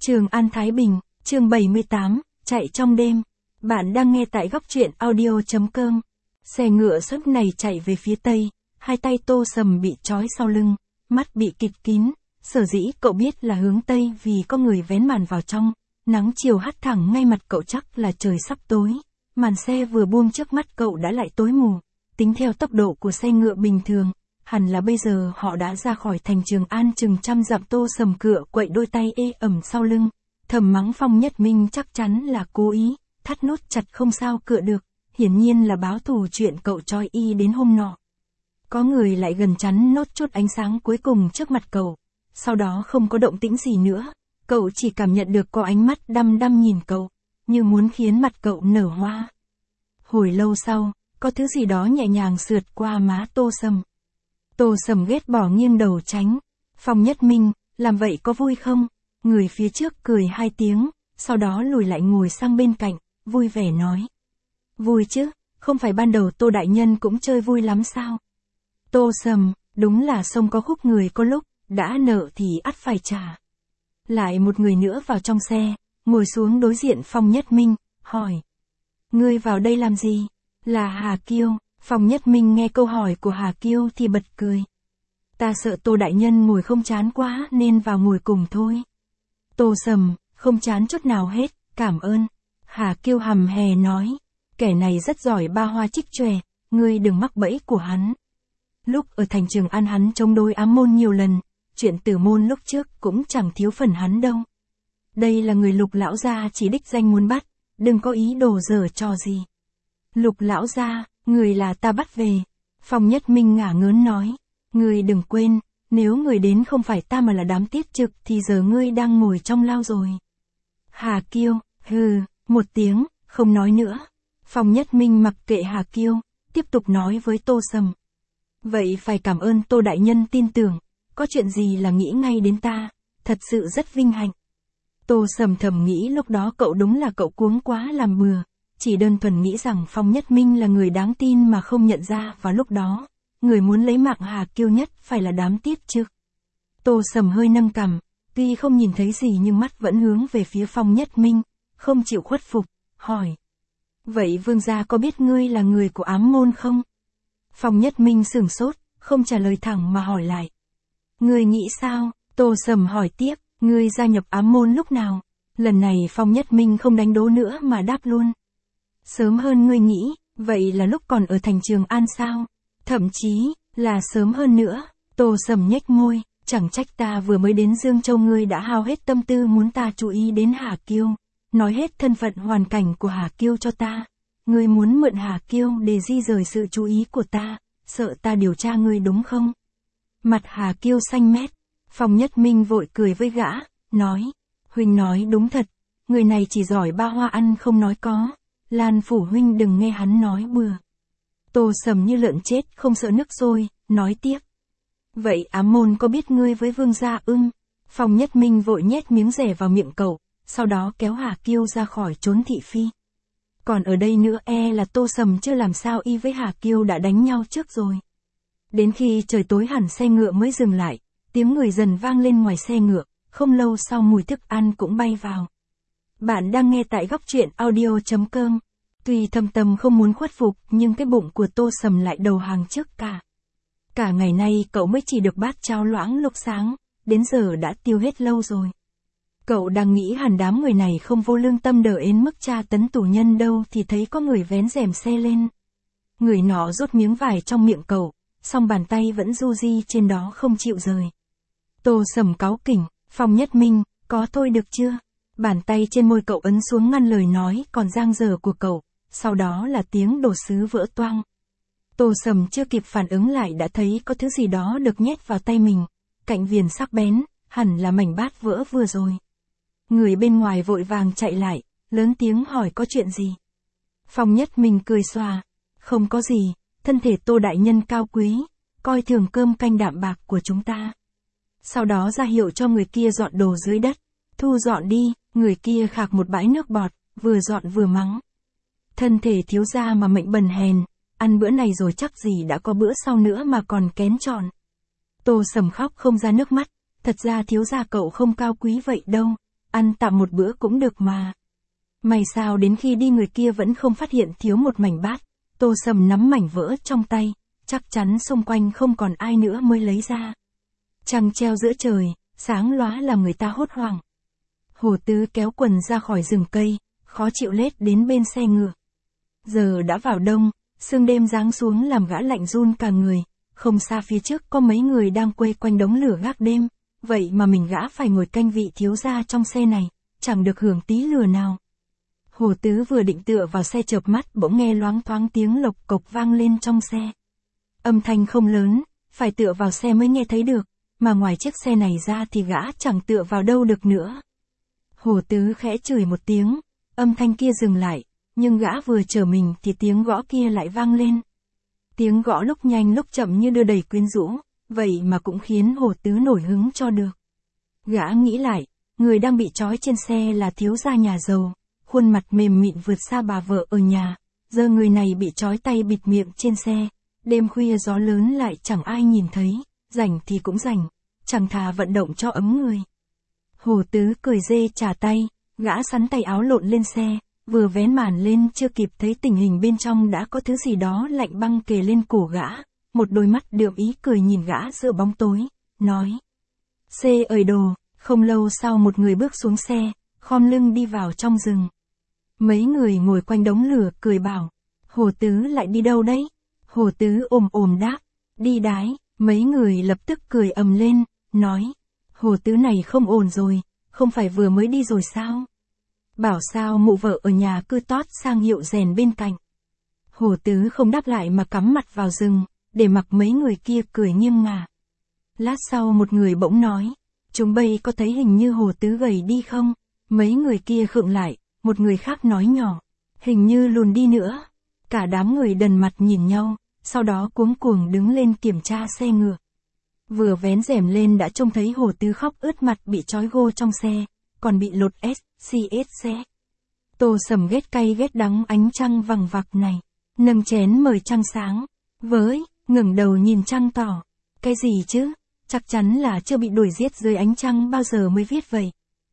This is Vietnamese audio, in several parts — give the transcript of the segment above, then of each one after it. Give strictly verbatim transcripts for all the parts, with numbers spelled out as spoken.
Trường An Thái Bình, chương bảy mươi tám, chạy trong đêm. Bạn đang nghe tại góc truyện audio.com. Xe ngựa sớm này chạy về phía tây, hai tay Tô Sầm bị trói sau lưng, mắt bị kịt kín, sở dĩ cậu biết là hướng tây vì có người vén màn vào trong, nắng chiều hắt thẳng ngay mặt cậu chắc là trời sắp tối, màn xe vừa buông trước mắt cậu đã lại tối mù, tính theo tốc độ của xe ngựa bình thường. Hẳn là bây giờ họ đã ra khỏi thành Trường An chừng trăm dặm. Tô Sầm cựa quậy đôi tay ê ẩm sau lưng, thầm mắng Phong Nhất Minh chắc chắn là cố ý, thắt nút chặt không sao cựa được, hiển nhiên là báo thù chuyện cậu trói y đến hôm nọ. Có người lại gần chắn nốt chút ánh sáng cuối cùng trước mặt cậu, sau đó không có động tĩnh gì nữa, cậu chỉ cảm nhận được có ánh mắt đăm đăm nhìn cậu, như muốn khiến mặt cậu nở hoa. Hồi lâu sau, có thứ gì đó nhẹ nhàng sượt qua má Tô Sầm. Tô Sầm ghét bỏ nghiêng đầu tránh. Phong Nhất Minh, làm vậy có vui không? Người phía trước cười hai tiếng, sau đó lùi lại ngồi sang bên cạnh, vui vẻ nói. Vui chứ, không phải ban đầu Tô Đại Nhân cũng chơi vui lắm sao? Tô Sầm, đúng là sông có khúc người có lúc, đã nợ thì ắt phải trả. Lại một người nữa vào trong xe, ngồi xuống đối diện Phong Nhất Minh, hỏi. Ngươi vào đây làm gì? Là Hà Kiêu. Phong Nhất Minh nghe câu hỏi của Hà Kiêu thì bật cười. Ta sợ Tô Đại Nhân ngồi không chán quá nên vào ngồi cùng thôi. Tô Sầm, không chán chút nào hết, cảm ơn. Hà Kiêu hầm hè nói. Kẻ này rất giỏi ba hoa trích chòe, ngươi đừng mắc bẫy của hắn. Lúc ở thành Trường An hắn chống đối ám môn nhiều lần, chuyện Tử Môn lúc trước cũng chẳng thiếu phần hắn đâu. Đây là người Lục lão gia chỉ đích danh muốn bắt, đừng có ý đồ giở trò gì. Lục lão gia, người là ta bắt về. Phong Nhất Minh ngả ngớn nói. Ngươi đừng quên, nếu người đến không phải ta mà là đám tiết trực thì giờ ngươi đang ngồi trong lao rồi. Hà Kiêu, hừ, một tiếng, không nói nữa. Phong Nhất Minh mặc kệ Hà Kiêu, tiếp tục nói với Tô Sầm. Vậy phải cảm ơn Tô Đại Nhân tin tưởng, có chuyện gì là nghĩ ngay đến ta, thật sự rất vinh hạnh. Tô Sầm thầm nghĩ lúc đó cậu đúng là cậu cuống quá làm bừa. Chỉ đơn thuần nghĩ rằng Phong Nhất Minh là người đáng tin mà không nhận ra vào lúc đó, người muốn lấy mạng Hà Kiêu nhất phải là đám tiết trực. Tô Sầm hơi nâng cằm, tuy không nhìn thấy gì nhưng mắt vẫn hướng về phía Phong Nhất Minh, không chịu khuất phục, hỏi. Vậy vương gia có biết ngươi là người của ám môn không? Phong Nhất Minh sửng sốt, không trả lời thẳng mà hỏi lại. Ngươi nghĩ sao? Tô Sầm hỏi tiếp, ngươi gia nhập ám môn lúc nào? Lần này Phong Nhất Minh không đánh đố nữa mà đáp luôn. Sớm hơn ngươi nghĩ, vậy là lúc còn ở thành Trường An sao? Thậm chí, là sớm hơn nữa. Tô Sầm nhếch môi, chẳng trách ta vừa mới đến Dương Châu ngươi đã hao hết tâm tư muốn ta chú ý đến Hà Kiêu, nói hết thân phận hoàn cảnh của Hà Kiêu cho ta. Ngươi muốn mượn Hà Kiêu để di rời sự chú ý của ta, sợ ta điều tra ngươi đúng không? Mặt Hà Kiêu xanh mét, Phong Nhất Minh vội cười với gã, nói, huynh nói đúng thật, người này chỉ giỏi ba hoa ăn không nói có. Lan phủ huynh đừng nghe hắn nói bừa. Tô Sầm như lợn chết không sợ nước sôi, nói tiếp. Vậy ám môn có biết ngươi với vương gia ưng? Phong Nhất Minh vội nhét miếng rẻ vào miệng cậu, sau đó kéo Hà Kiêu ra khỏi trốn thị phi. Còn ở đây nữa e là Tô Sầm chưa làm sao y với Hà Kiêu đã đánh nhau trước rồi. Đến khi trời tối hẳn xe ngựa mới dừng lại, tiếng người dần vang lên ngoài xe ngựa, không lâu sau mùi thức ăn cũng bay vào. Bạn đang nghe tại góc truyện audio.com. Tuy thâm tâm không muốn khuất phục nhưng cái bụng của Tô Sầm lại đầu hàng trước cả. Cả ngày nay cậu mới chỉ được bát cháo loãng lúc sáng, đến giờ đã tiêu hết lâu rồi. Cậu đang nghĩ hẳn đám người này không vô lương tâm đỡ ến mức tra tấn tù nhân đâu thì thấy có người vén rèm xe lên. Người nọ rút miếng vải trong miệng cậu, song bàn tay vẫn du di trên đó không chịu rời. Tô Sầm cáu kỉnh, Phong Nhất Minh, có thôi được chưa? Bàn tay trên môi cậu ấn xuống ngăn lời nói còn dang dở của cậu, sau đó là tiếng đồ sứ vỡ toang. Tô Sầm chưa kịp phản ứng lại đã thấy có thứ gì đó được nhét vào tay mình, cạnh viền sắc bén, hẳn là mảnh bát vỡ vừa rồi. Người bên ngoài vội vàng chạy lại, lớn tiếng hỏi có chuyện gì. Phong Nhất Minh cười xòa, không có gì, thân thể Tô Đại Nhân cao quý, coi thường cơm canh đạm bạc của chúng ta. Sau đó ra hiệu cho người kia dọn đồ dưới đất, thu dọn đi. Người kia khạc một bãi nước bọt, vừa dọn vừa mắng. Thân thể thiếu gia mà mệnh bần hèn, ăn bữa này rồi chắc gì đã có bữa sau nữa mà còn kén chọn. Tô Sầm khóc không ra nước mắt, thật ra thiếu gia cậu không cao quý vậy đâu, ăn tạm một bữa cũng được mà. May sao đến khi đi người kia vẫn không phát hiện thiếu một mảnh bát, Tô Sầm nắm mảnh vỡ trong tay, chắc chắn xung quanh không còn ai nữa mới lấy ra. Trăng treo giữa trời, sáng lóa làm người ta hốt hoảng. Hồ Tứ kéo quần ra khỏi rừng cây, khó chịu lết đến bên xe ngựa. Giờ đã vào đông, sương đêm giáng xuống làm gã lạnh run cả người, không xa phía trước có mấy người đang quây quanh đống lửa gác đêm, vậy mà mình gã phải ngồi canh vị thiếu gia trong xe này, chẳng được hưởng tí lửa nào. Hồ Tứ vừa định tựa vào xe chợp mắt bỗng nghe loáng thoáng tiếng lộc cộc vang lên trong xe. Âm thanh không lớn, phải tựa vào xe mới nghe thấy được, mà ngoài chiếc xe này ra thì gã chẳng tựa vào đâu được nữa. Hồ Tứ khẽ chửi một tiếng, âm thanh kia dừng lại, nhưng gã vừa trở mình thì tiếng gõ kia lại vang lên. Tiếng gõ lúc nhanh lúc chậm như đưa đầy quyến rũ, vậy mà cũng khiến Hồ Tứ nổi hứng cho được. Gã nghĩ lại, người đang bị trói trên xe là thiếu gia nhà giàu, khuôn mặt mềm mịn vượt xa bà vợ ở nhà, giờ người này bị trói tay bịt miệng trên xe, đêm khuya gió lớn lại chẳng ai nhìn thấy, rảnh thì cũng rảnh, chẳng thà vận động cho ấm người. Hồ Tứ cười dê trả tay, gã sắn tay áo lộn lên xe, vừa vén màn lên chưa kịp thấy tình hình bên trong đã có thứ gì đó lạnh băng kề lên cổ gã, một đôi mắt đượm ý cười nhìn gã giữa bóng tối, nói. Xê ơi đồ, không lâu sau một người bước xuống xe, khom lưng đi vào trong rừng. Mấy người ngồi quanh đống lửa cười bảo, Hồ Tứ lại đi đâu đấy? Hồ Tứ ồm ồm đáp, đi đái, mấy người lập tức cười ầm lên, nói, Hồ Tứ này không ổn rồi, không phải vừa mới đi rồi sao? Bảo sao mụ vợ ở nhà cứ tót sang hiệu rèn bên cạnh. Hồ Tứ không đáp lại mà cắm mặt vào rừng, để mặc mấy người kia cười nghiêng ngả. Lát sau một người bỗng nói, chúng bây có thấy hình như Hồ Tứ gầy đi không? Mấy người kia khựng lại, một người khác nói nhỏ, hình như lùn đi nữa. Cả đám người đần mặt nhìn nhau, sau đó cuống cuồng đứng lên kiểm tra xe ngựa. Vừa vén rèm lên đã trông thấy Hồ Tứ khóc ướt mặt bị trói gô trong xe, còn bị lột ét xê ét xe. Tô Sầm ghét cay ghét đắng ánh trăng vằng vặc này, nâng chén mời trăng sáng, với, ngẩng đầu nhìn trăng tỏ, cái gì chứ, chắc chắn là chưa bị đuổi giết dưới ánh trăng bao giờ mới viết vậy.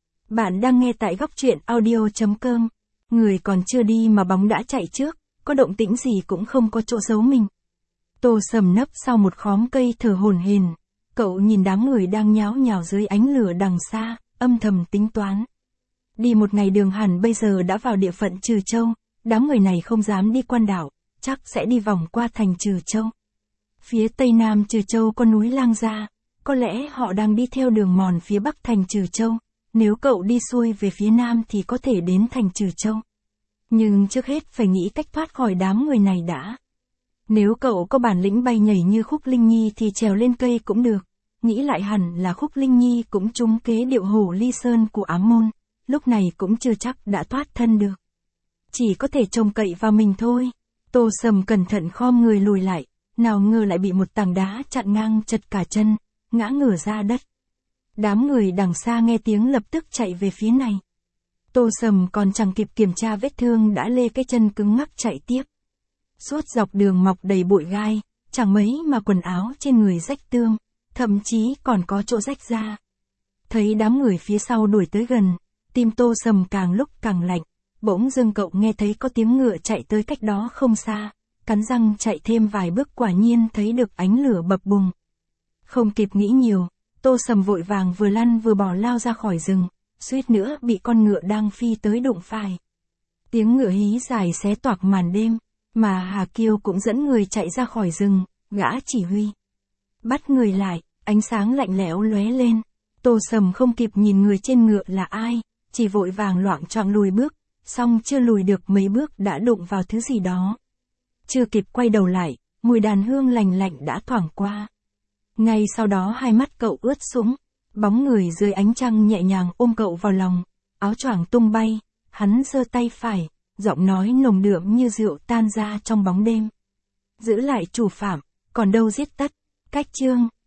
Bạn đang nghe tại góc truyện audio chấm com, người còn chưa đi mà bóng đã chạy trước, có động tĩnh gì cũng không có chỗ giấu mình. Tô Sầm nấp sau một khóm cây thở hổn hển, cậu nhìn đám người đang nháo nhào dưới ánh lửa đằng xa, âm thầm tính toán. Đi một ngày đường hẳn bây giờ đã vào địa phận Trừ Châu, đám người này không dám đi quan đảo, chắc sẽ đi vòng qua thành Trừ Châu. Phía tây nam Trừ Châu có núi Lang Gia, có lẽ họ đang đi theo đường mòn phía bắc thành Trừ Châu, nếu cậu đi xuôi về phía nam thì có thể đến thành Trừ Châu. Nhưng trước hết phải nghĩ cách thoát khỏi đám người này đã. Nếu cậu có bản lĩnh bay nhảy như Khúc Linh Nhi thì trèo lên cây cũng được, nghĩ lại hẳn là Khúc Linh Nhi cũng trúng kế điệu hổ ly sơn của Ám Môn, lúc này cũng chưa chắc đã thoát thân được. Chỉ có thể trông cậy vào mình thôi. Tô Sầm cẩn thận khom người lùi lại, nào ngờ lại bị một tảng đá chặn ngang chật cả chân, ngã ngửa ra đất. Đám người đằng xa nghe tiếng lập tức chạy về phía này. Tô Sầm còn chẳng kịp kiểm tra vết thương đã lê cái chân cứng ngắc chạy tiếp. Suốt dọc đường mọc đầy bụi gai, chẳng mấy mà quần áo trên người rách tươm, thậm chí còn có chỗ rách ra. Thấy đám người phía sau đuổi tới gần, tim Tô Sầm càng lúc càng lạnh, bỗng dưng cậu nghe thấy có tiếng ngựa chạy tới cách đó không xa, cắn răng chạy thêm vài bước quả nhiên thấy được ánh lửa bập bùng. Không kịp nghĩ nhiều, Tô Sầm vội vàng vừa lăn vừa bò lao ra khỏi rừng, suýt nữa bị con ngựa đang phi tới đụng phải. Tiếng ngựa hí dài xé toạc màn đêm, mà Hà Kiêu cũng dẫn người chạy ra khỏi rừng, gã chỉ huy. Bắt người lại, ánh sáng lạnh lẽo lóe lên. Tô Sầm không kịp nhìn người trên ngựa là ai, chỉ vội vàng loạng choạng lùi bước, xong chưa lùi được mấy bước đã đụng vào thứ gì đó. Chưa kịp quay đầu lại, mùi đàn hương lành lạnh đã thoảng qua. Ngay sau đó hai mắt cậu ướt sũng, bóng người dưới ánh trăng nhẹ nhàng ôm cậu vào lòng, áo choàng tung bay, hắn giơ tay phải, giọng nói nồng đượm như rượu tan ra trong bóng đêm. Giữ lại chủ phạm, còn đâu giết tất, cách chương.